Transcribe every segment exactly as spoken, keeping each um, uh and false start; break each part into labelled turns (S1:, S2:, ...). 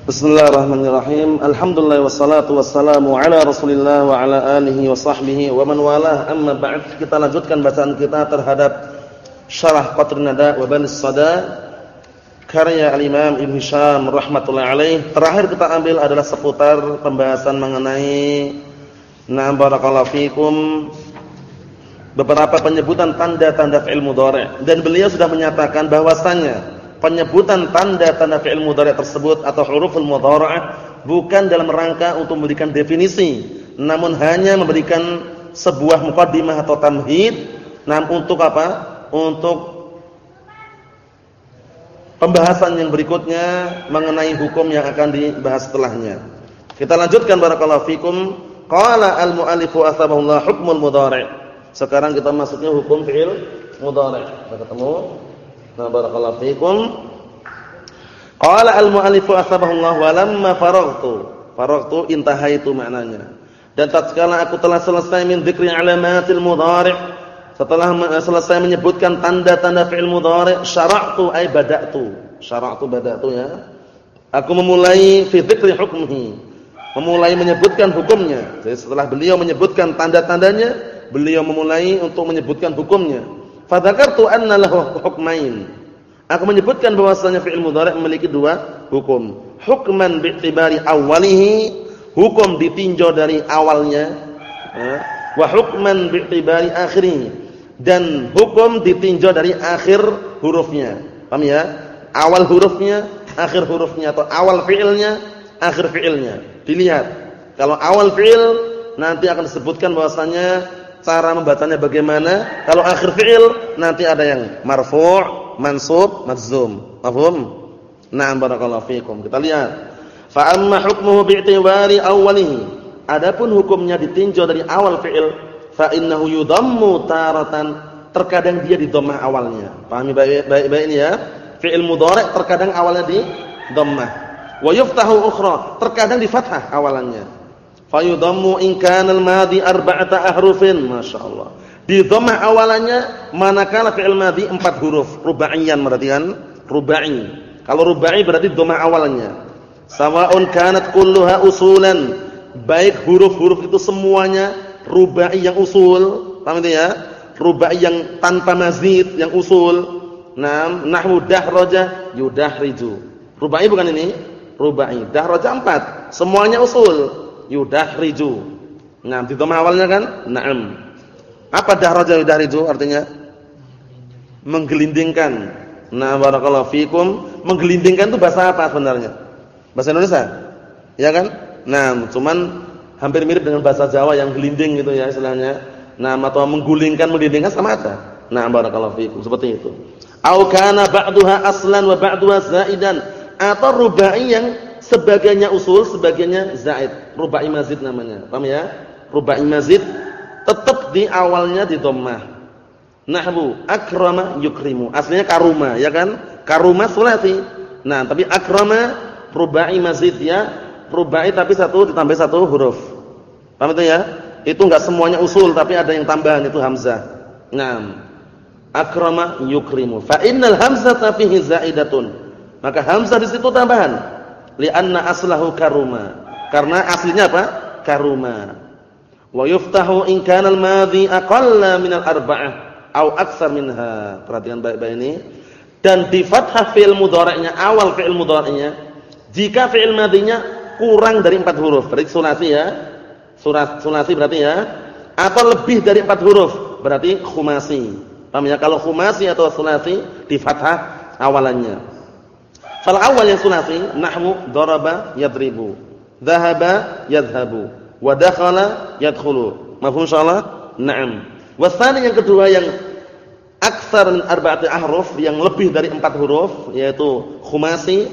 S1: Bismillahirrahmanirrahim. Alhamdulillah wassalatu wassalamu ala Rasulillah wa ala alihi wa sahbihi wa man walah. Amma ba'd. Kita lanjutkan bacaan kita terhadap Syarah Qatrun Nada wa Banis Sada karya Al-Imam Ibnu Hisham rahimatullah alaih. Terakhir kita ambil adalah seputar pembahasan mengenai na'am barakallahu fikum beberapa penyebutan tanda-tanda fi'il mudhari', dan beliau sudah menyatakan bahwasannya penyebutan tanda-tanda fi'il mudhari' tersebut atau huruful mudhara'ah bukan dalam rangka untuk memberikan definisi, namun hanya memberikan sebuah muqaddimah atau tamhid. Nah, untuk apa? Untuk pembahasan yang berikutnya mengenai hukum yang akan dibahas setelahnya. Kita lanjutkan barakallahu fikum. Qala al-mu'allifu athabahullah hukmul mudhari'. Sekarang kita masuknya hukum fi'il mudhari'. Kita ketemu. Nah, barakallahu fikum. Qala al-mu'allifu asbahullah wa lamma faraghtu. Faraghtu intahaitu maknanya. Dan tatkala aku telah selesai min dzikri alamatil mudhari', setelah selesai menyebutkan tanda-tanda fi'il mudhari', syara'tu ay bada'tu. Syara'tu bada'tu ya. Aku memulai fi dzikri hukmihi. Memulai menyebutkan hukumnya. Jadi setelah beliau menyebutkan tanda-tandanya, beliau memulai untuk menyebutkan hukumnya. Fadzakartu anna lahu hukmain. Aku menyebutkan bahwasanya fi'il mudhari' memiliki dua hukum. Hukman bi'tibari awwalihi, hukum ditinjau dari awalnya, wa hukman bi'tibari akhirih, dan hukum ditinjau dari akhir hurufnya. Paham ya? Awal hurufnya, akhir hurufnya, atau awal fi'ilnya, akhir fi'ilnya. Dilihat. Kalau awal fi'il nanti akan disebutkan bahwasanya cara membacanya bagaimana. Kalau akhir fi'il nanti ada yang marfu', mansub, majzum. Paham? Na'am barakallahu fikum. Kita lihat. Fa amma hukmuhu bi'tibari awwalihi. Adapun hukumnya ditinjau dari awal fi'il, fa innahu yudammu taratan. Terkadang dia di dhammah awalnya. Pahami baik-baik ini ya. Fi'il mudhari' terkadang awalnya di dhammah. Wa yuftahu ukhra. Terkadang di fathah awalannya. Fayudammu in kana al-madhi arba'ata ahrufin, masyaallah. Di dhammah awalannya manakala fi'il madhi empat huruf, rubaiyan berarti kan? Rubai. Kalau rubai berarti dhammah awalnya. Sawa'un kanat kulluha usulan, baik huruf-huruf itu semuanya rubai yang usul, paham itu ya? Rubai yang tanpa mazid, yang usul. Naam, nahwu dahraja yudahriju. Rubai bukan ini? Rubai. Dahraja empat, semuanya usul. Yudahriju. Nah, di dhammah awalnya kan? Naam. Apa dahraja yudahriju artinya? Menggelindingkan. Nah, barakallahu fikum. Menggelindingkan itu bahasa apa sebenarnya? Bahasa Indonesia? Ya kan? Nah, cuman hampir mirip dengan bahasa Jawa yang gelinding gitu ya istilahnya. Nah, atau menggulingkan, mengelindingkan sama ada. Nah, barakallahu fikum, seperti itu. Au kana ba'duha aslan wa ba'duha zaidan, atau rubai yang sebagiannya usul, sebagiannya zaid. Rubai mazid namanya. Paham ya? Rubai mazid tetap di awalnya di dhammah. Nahwu akrama yukrimu. Aslinya karuma, ya kan? Karuma sulasi. Nah, tapi akrama rubai mazid ya. Rubai tapi satu ditambah satu huruf. Paham itu ya? Itu enggak semuanya usul, tapi ada yang tambahan, itu hamzah. Naam. Akrama yukrimu. Fa innal hamzata fihi zaidatun. Maka hamzah di situ tambahan. Li'anna aslahu karuma. Karena aslinya apa? Karuma. Wa yuftahu in kana al-madhi aqalla min al-arba'ah aw aktsar minha. Perhatikan baik-baik ini. Dan di fathah fi'il mudhari'nya, awal fi'il mudhari'nya, jika fi'il madhinya kurang dari empat huruf, berarti sulasi ya. Surat sulasi berarti ya. Atau lebih dari empat huruf, berarti khumasi. Paham ya? Kalau khumasi atau sulasi di fathah awalannya. Fal awal yang sulasi, nahwu daraba yadribu, dhahaba yadhhabu, wa dakhala yadkhulu. Mafhum insyaallah? Naam. Wasani yang kedua yang aktsar min arba'ati ahruf, yang lebih dari empat huruf, yaitu khumasi.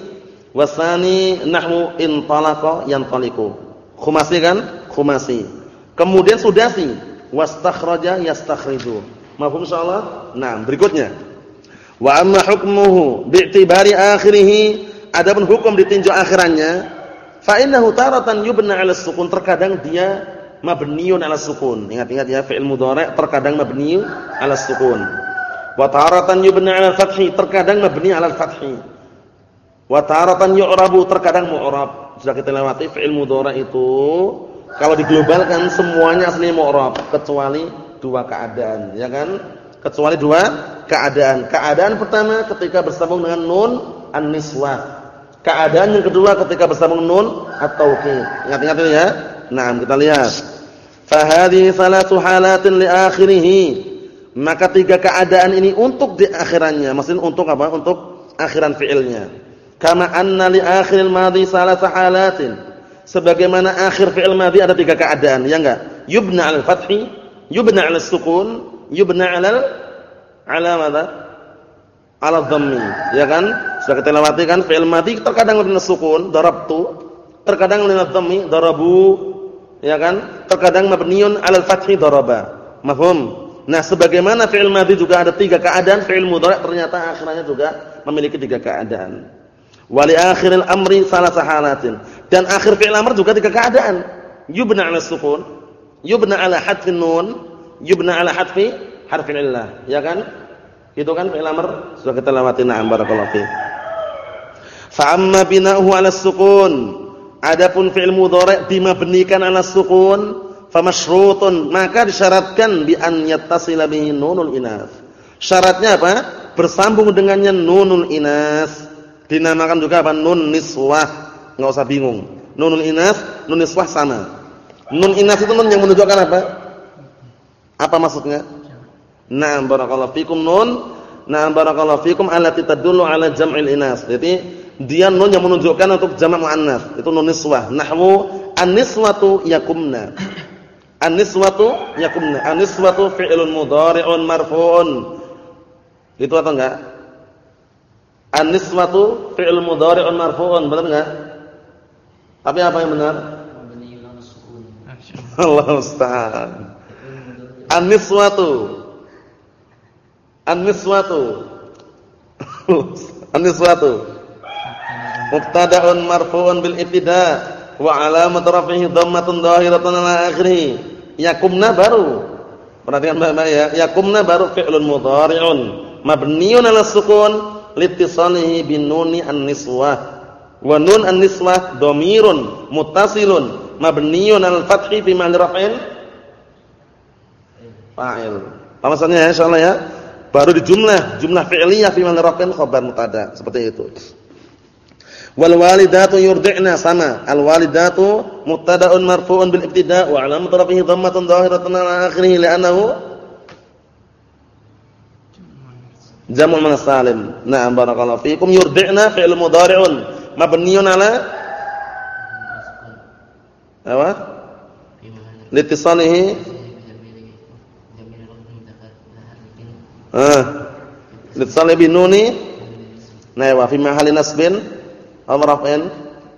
S1: Wasani nahwu intalaqa yantaliqu. Khumasi kan? Khumasi. Kemudian sudasi, wastakhraja yastakhriju. Mafhum insyaallah? Naam, berikutnya. Wa amma hukmuhu bi'tibari akhirih, adapun hukum ditinjau akhirannya, fa innahu taratan yubna 'ala sukun, terkadang dia mabniun 'ala sukun. Ingat-ingat ya, fi'il mudhari' terkadang mabni 'ala sukun. Wa taratan yubna 'ala fathi, terkadang mabni 'ala fathi. Wa taratan yu'rabu, terkadang mu'rab. Sudah kita lewati fi'il mudhari' itu kalau diglobalkan semuanya aslinya mu'rab kecuali dua keadaan, ya kan? Kecuali dua keadaan. Keadaan pertama ketika bersambung dengan nun an-niswah. Keadaan yang kedua ketika bersambung nun at-taukid. Ingat-ingat ini ya. Nah, kita lihat. Fa hadhihi thalathu halatin li akhirih. Maka tiga keadaan ini untuk di akhirannya. Maksudnya untuk apa? Untuk akhiran fi'ilnya. Kama anna li akhiril madhi thalatha halatin. Sebagaimana akhir fi'il madhi ada tiga keadaan, ya enggak? Yubna 'alal fathi, yubna 'alal sukun, yubna 'alal 'ala madza? 'Ala dhammi, ya kan? Sudah kita lewati kan fi'il madhi terkadang lina sukun, darabtu, terkadang lina dhammi, darabu, ya kan? Terkadang mabniun 'alal fathi, daraba. Mafhum? Nah, sebagaimana fi'il madhi juga ada tiga keadaan, fi'il mudhari' ternyata akhirnya juga memiliki tiga keadaan. Wali akhiril amri salasah halatin. Dan akhir fi'il amr juga tiga keadaan. Yubna 'ala sukun, yubna 'ala hadfin nun, yubna 'ala hadfi harfin illah, ya kan? Itu kan fi'il amr sudah kita lewati. Na'am, barakallahu fiik. Fa amma bina'uhu 'ala sukun. Adapun fi'il mudhari' dimabnikan 'ala sukun, fa masyrutun, maka disyaratkan bi an yattasila bihi nunul inas. Syaratnya apa? Bersambung dengannya nunul inas. Dinamakan juga apa? Nun niswah. Enggak usah bingung. Nunul inas, nun niswah sama. Nun inas itu nun yang menunjukkan apa? Apa maksudnya? Na'am, barakallahu fikum nun. Na'am, barakallahu fikum allati tadullu 'ala jam'il inas. Jadi dia nun yang menunjukkan untuk jamak muannas. Itu nun niswah. Nahwu an-niswatu yakumna. An-niswatu yakumna. An-niswatu fi'lun mudhari'un marfu'un. Itu atau enggak? An-niswatu fi'il mudhari'un marfu'un, benar enggak? Tapi apa yang benar? Allah Ustaz. An-niswatu. An-niswatu. An-niswatu. Mubtada'un marfu'un bil ibtida' wa 'alamat raf'ihi dhammatun dhahiratun 'ala akhirih. Yakumna baru. Perhatikan Bapak ya. Yakumna baru fi'lun mudhari'un mabniun 'ala sukun litisanihi bin nuni an-niswah wa nun an-niswah dhamirun muttasilun mabniun al-fathi fi mahall raf'in fa'il. Apa maksudnya ya insyaallah ya? Baru di jumlah jumlah fi'liyah fi mahall raf'in khabar mubtada, seperti itu. Wal walidatu yurdi'na sama. Al walidatu mubtada'un marfu'un bil ibtida' wa 'alamat raf'ihi dhammatun dhahiratun 'ala akhirih li'annahu jam'ul muannas salim. Na'am, barakallahu fiikum. Yurdi'na fi'il mudhari'un mabniun 'ala apa? Litisanihi ah litisanihi bin nuni nah wa fi mahalli nasbin aw raf'in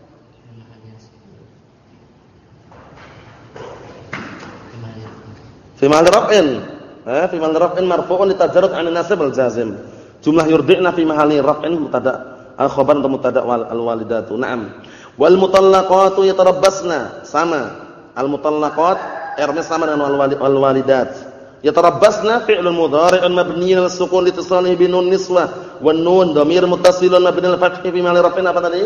S1: fi mahalli raf'in. Ha, fi mahall raf'in marfu'un litajarrud 'an an-nasb al-jazim. Jumlah yurdi'na fi mahalli raf'in mubtada' al-khabar untuk mubtada' wal al-walidatu. Na'am. Wal mutallaqatu yatarabbasna sama. Al-mutallaqat ernya sama dengan al-walidat. Yatarabbasna fi'lun mudhari'un mabniun 'ala sukun litisalihi bi nun niswah wan nun dhamir muttasilun mabni al-fath fi mahalli raf'in apa tadi?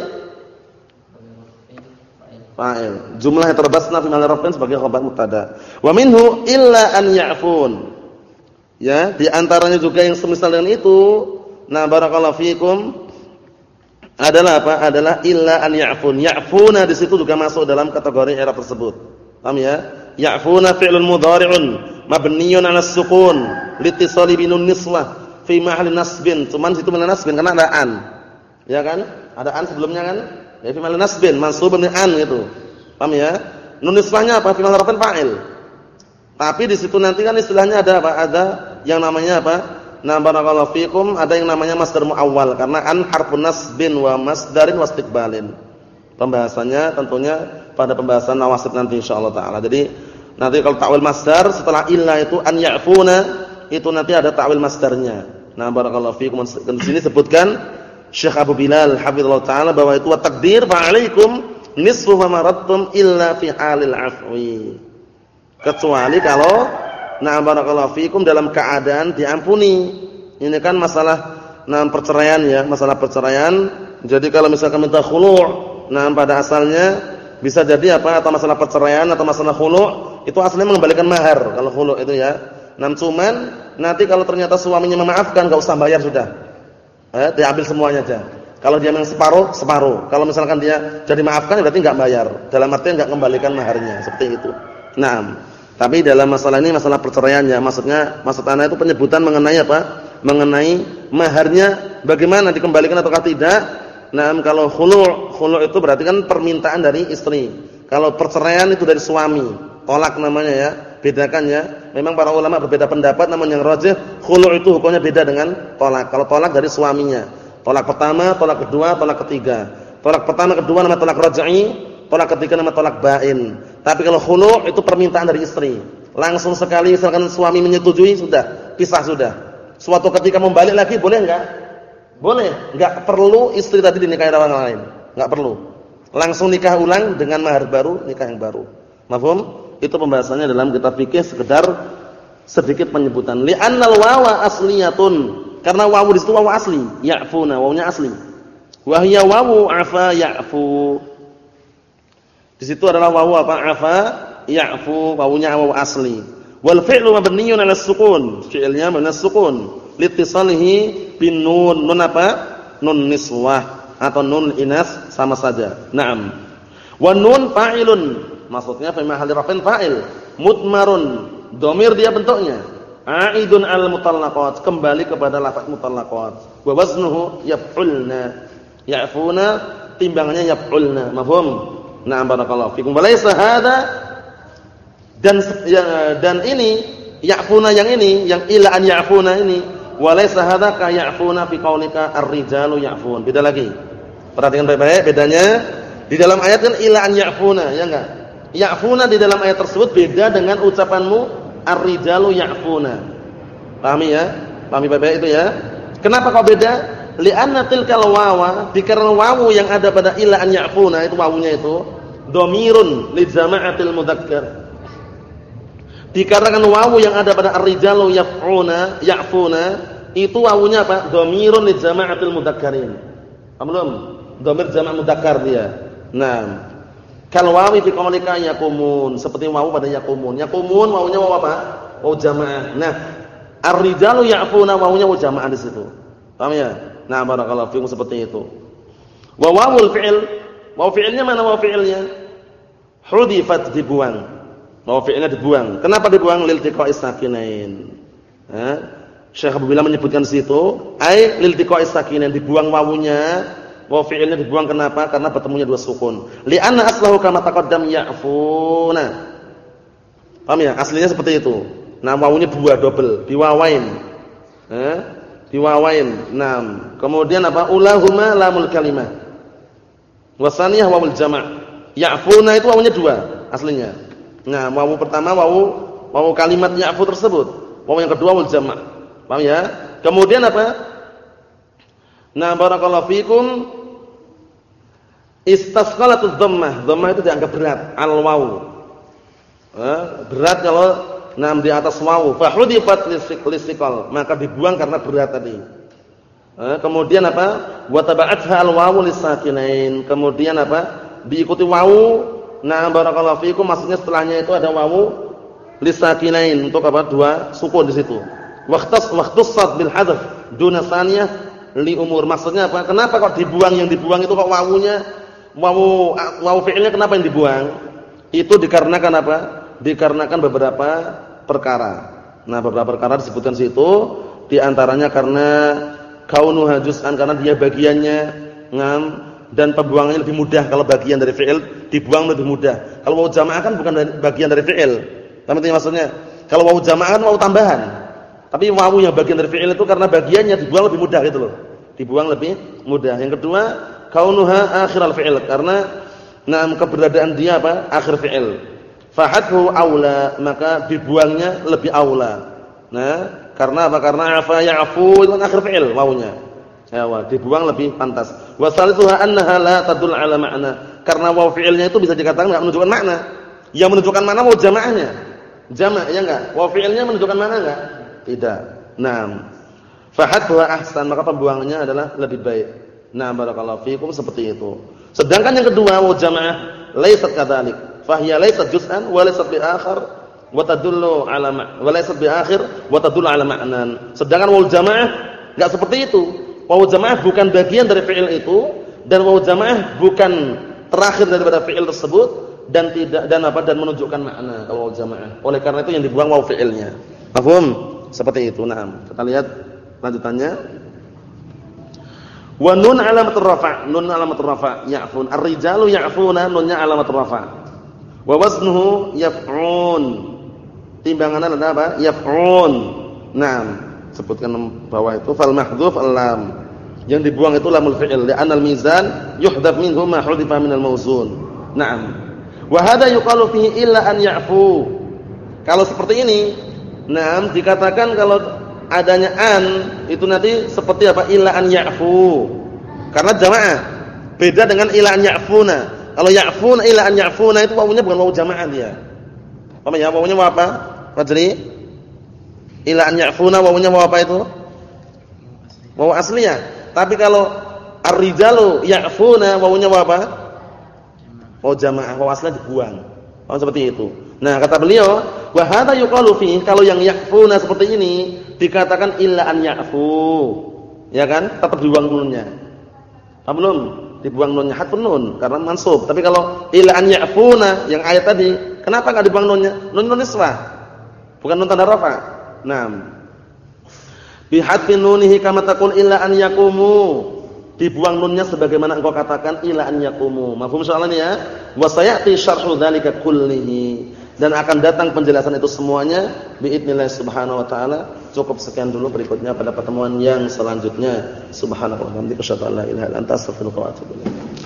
S1: Fa'il. Jumlah yatarabbasna fi mahalli raf'in sebagai khabar mubtada'. Wa minhu illa an ya'fun. Ya, di antaranya juga yang semisal dengan itu, nah barakallahu fikum, adalah apa? Adalah illa an ya'fun. Ya'funa di situ juga masuk dalam kategori i'rab tersebut. Paham ya? Ya'funa fi'lun mudhari'un mabniun 'ala sukun litisali binun niswah fi mahalli nasbin. Cuman situ mana nasbin karena ada an. Ya kan? Ada an sebelumnya kan? Ya fi mahalli nasbin, mansubun bi an gitu. Paham ya? Nun niswahnya apa? Fi mahalli raf'in fa'il. Tapi di situ nanti kan istilahnya ada apa? Ada yang namanya apa? Nah, barakallahu fikum, ada yang namanya masdar muawwal karena an harfun nasbin wa masdarin wastiqbalin. Pembahasannya tentunya pada pembahasan nawasib nanti insyaallah taala. Jadi nanti kalau ta'wil masdar setelah illa itu an ya'funa itu nanti ada ta'wil masdarnya. Nah, barakallahu fikum, di sini sebutkan Syekh Abu Bilal hafizallahu taala bahwa itu wa taqdir fa 'alaikum nisfu ma maradtum illa fi halil afwi. Kecuali kalau na barakallahu fikum dalam keadaan diampuni. Ini kan masalah nah perceraian ya, masalah perceraian Jadi kalau misalkan minta khulu', nah pada asalnya bisa jadi apa? Atau masalah perceraian atau masalah khulu', itu aslinya mengembalikan mahar kalau khulu' itu ya. Nah, cuman nanti kalau ternyata suaminya memaafkan, enggak usah bayar sudah. Eh, diambil semuanya aja. Kalau dia memang separuh, separuh. Kalau misalkan dia jadi maafkan berarti enggak bayar. Dalam artian enggak kembalikan maharnya, seperti itu. Nah, tapi dalam masalah ini masalah perceraian ya, maksudnya maksud ana itu penyebutan mengenai apa? Mengenai maharnya bagaimana dikembalikan ataukah tidak. Nah, kalau khulu', khulu' itu berarti kan permintaan dari istri. Kalau perceraian itu dari suami, tolak namanya ya. Bedakan ya. Memang para ulama berbeda pendapat, namun yang rajih khulu' itu hukumnya beda dengan tolak. Kalau tolak dari suaminya, tolak pertama, tolak kedua, tolak ketiga. Tolak pertama, kedua nama tolak raj'i, tolak ketiga nama tolak ba'in. Tapi kalau khulu' itu permintaan dari istri. Langsung sekali misalkan suami menyetujui sudah, pisah sudah. Suatu ketika mau balik lagi boleh enggak? Boleh, enggak perlu istri tadi dinikahi orang lain. Enggak perlu. Langsung nikah ulang dengan mahar baru, nikah yang baru. Mafhum? Itu pembahasannya dalam kitab fikih, sekedar sedikit penyebutan. Li'annal wawa asliyatun, karena wawu di situ wawu asli, ya'funa, wawunya asli. Wa hiya wawu afa ya'fu. Di situ adalah wawu apa? Afa ya'fu, wawunya wawu asli. Wal fi'lu mabniyyun 'ala as-sukun, fi'ilnya mabni 'ala as-sukun, litisalihi bin nun. Nun apa? Nun niswah atau nun inas sama saja. Naam. Wa nun fa'ilun, maksudnya fi mahalli raf'in fa'il, mutmarun, dhamir dia bentuknya, a'idun al-mutallaqat, kembali kepada lafaz mutallaqat. Wa waznuhu yaf'ulna, ya'funa timbangannya yaf'ulna. Mafhum? Na'am, barakallahu fikum. Wa laysa hadza, dan ya, dan ini ya'funa yang ini, yang ila an ya'funa ini, wa laysa hadza ka ya'funa fi qaulika ar-rijalu ya'fun. Beda lagi. Perhatikan baik-baik bedanya. Di dalam ayat kan ila an ya'funa, ya enggak? Ya'funa di dalam ayat tersebut beda dengan ucapanmu ar-rijalu ya'funa. Pahami ya? Pahami baik-baik itu ya? Kenapa kok beda? Li'anna tilkal wawa, dikarenakan wawu yang ada pada ila an ya'funa, itu wawunya itu dhamirun li jama'atil mudzakkar. Dikarenakan wawu yang ada pada ar-rijalu yaf'una, ya'funa, itu wawunya apa? Dhamirun li jama'atil mudzakkarin. Paham belum? Dhamir jama' mudzakkar dia. Nah, kal wawi fi qaulika yaqumun, seperti wawu pada yaqumun. Yaqumun wawunya wawu apa? Wawu jamaah. Nah, ar-rijalu ya'funa wawunya wawu jamaah di situ. Paham ya? Nah, barakallahu fiikum, seperti itu. Wa wawul fi'il, wawu fi'ilnya mana wawu fi'ilnya? Hudifat, dibuang. Wawu fi'ilnya dibuang. Kenapa dibuang? Lil tiqa'is sakinain. Ha? Syekh Abu Bilal menyebutkan di situ, ai lil tiqa'is sakinain, dibuang wawunya. Wawu fi'ilnya dibuang kenapa? Karena bertemunya dua sukun. Li'anna aslahu kama taqaddam ya'funa. Paham ya? Aslinya seperti itu. Nah, wawunya dua, double, diwawain. Eh? Diwawain. Naam. Kemudian apa? Ulahuma lamul kalimah. Wasaniyah wawul jama'. Ya'funa itu wawunya dua aslinya. Nah, wawu pertama wawu wawu kalimat ya'fu tersebut. Wawu yang kedua wawul jama'. Paham ya? Kemudian apa? Nah, barakallahu fikum, istasqalatudz dhammah. Dhammah itu dianggap berat, al-wawu. Eh, berat kalau nam di atas wawu. Fa hudifat listiqal, maka dibuang karena berat tadi. Eh, kemudian apa? Wa taba'atha al-wawu lisakinain. Kemudian apa? Diikuti wawu. Nah, barakallahu fikum, maksudnya setelahnya itu ada wawu lisakinain, untuk apa? Dua sukun di situ. Waqtas waqtassat bil hadzf duna saniyah li umur. Maksudnya apa? Kenapa kok dibuang? Yang dibuang itu kok wawunya wawu wawu fi'ilnya kenapa yang dibuang? Itu dikarenakan apa? Dikarenakan beberapa perkara. Nah, beberapa perkara disebutkan situ, di antaranya karena kaunuha juz'an, karena dia bagiannya ngam, dan pembuangannya lebih mudah. Kalau bagian dari fi'il dibuang lebih mudah. Kalau wawu jamaah kan bukan dari, bagian dari fi'il. Paham itu maksudnya? Kalau wawu jamaah kan wawu tambahan. Tapi wawu yang bagian dari fi'il itu karena bagiannya dibuang lebih mudah gitu loh. Dibuang lebih mudah. Yang kedua, kaunuha akhiral fi'il, karena nah keberadaan dia apa? Akhir fi'il. Fahathu aula, maka dibuangnya lebih aula. Nah, karena apa? Karena afa ya'fu itu kan akhir fi'il wawunya. Ya, wa, dibuang lebih pantas. Wa salisuha annaha la tadul ala ma'na. Karena wawu fi'ilnya itu bisa dikatakan enggak menunjukkan makna. Yang menunjukkan makna wawu jamaahnya. Jama' ya enggak? Wawu fi'ilnya menunjukkan makna enggak? Tidak. Naam. Fahathu ahsan, maka pembuangannya adalah lebih baik. Nah, barakallahu fikum seperti itu. Sedangkan yang kedua wa jamaah laysat kadzalik. Fahiya laysat juz'an wa laysat bi akhar wa tadullu ala ma' wa laysat bi akhir wa tadullu ala ma'nan. Sedangkan wal jamaah enggak seperti itu. Wal jamaah bukan bagian dari fi'il itu dan wal jamaah bukan terakhir daripada fi'il tersebut dan tidak dan apa dan menunjukkan makna wal jamaah. Oleh karena itu yang dibuang waw fi'ilnya. Paham? Seperti itu. Naam. Kita lihat lanjutannya. Wa nun alamatur rafa', nun alamatur rafa' ya'fun. Ar-rijalu ya'funa, nunnya alamatur rafa'. Wa waznuhu yaf'un. Timbangannya ada apa? Yaf'un. Naam. Sebutkan bawah itu fal mahdhuf al-lam. Yang dibuang itu lamul fi'il li'anna al-mizan yuhdaf minhu ma hudifa minal mawzun. Naam. Wa hadha yuqalu fihi illa an ya'fu. Kalau seperti ini, naam dikatakan kalau adanya an itu nanti seperti apa? Ila an ya'fu. Karena jamaah. Beda dengan ila an ya'funa. Kalau ya'funa ila an ya'funa itu wawunya bukan wawu jamaah dia. Paham ya? Wawunya wawu apa? Fajri. Ila an ya'funa wawunya wawu apa itu? Wawu aslinya. Tapi kalau ar-rijalu ya'funa wawunya wawu apa? Wawu jamaah. Wawu aslinya dibuang. Paham seperti itu. Nah, kata beliau, wa hadza yuqalu fi kalau yang ya'funa seperti ini dikatakan illa an ya'fu. Ya kan? Tetap dibuang nunnya. Paham belum? Dibuang nunnya hatfun nun karena mansub. Tapi kalau illa an ya'funa yang ayat tadi, kenapa enggak dibuang nunnya? Nun nun nisbah. Bukan nun tanda rafa. Naam. Bi hadfin nunihi kama takun illa an yaqumu. Dibuang nunnya sebagaimana engkau katakan illa an yaqumu. Mafhum soalnya ya? Wa sayati syarhu dzalika kullihi. Dan akan datang penjelasan itu semuanya biidznillah subhanahu wa ta'ala. Cukup sekian dulu, berikutnya pada pertemuan yang selanjutnya. Subhanallah wa bihamdihi asyhadu an la ilaha illa anta astaghfiruka wa atubu ilaik.